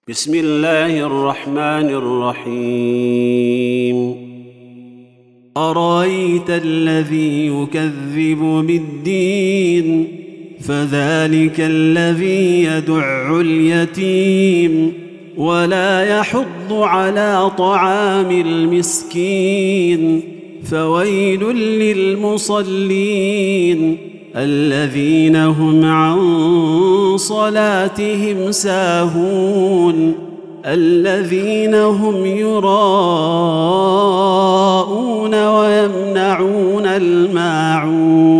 بسم الله الرحمن الرحيم. أرأيت الذي يكذب بالدين فذلك الذي يدع اليتيم ولا يحض على طعام المسكين فويل للمصلين الذين هم عن صلاتهم ساهون الذين هم يراءون ويمنعون الماعون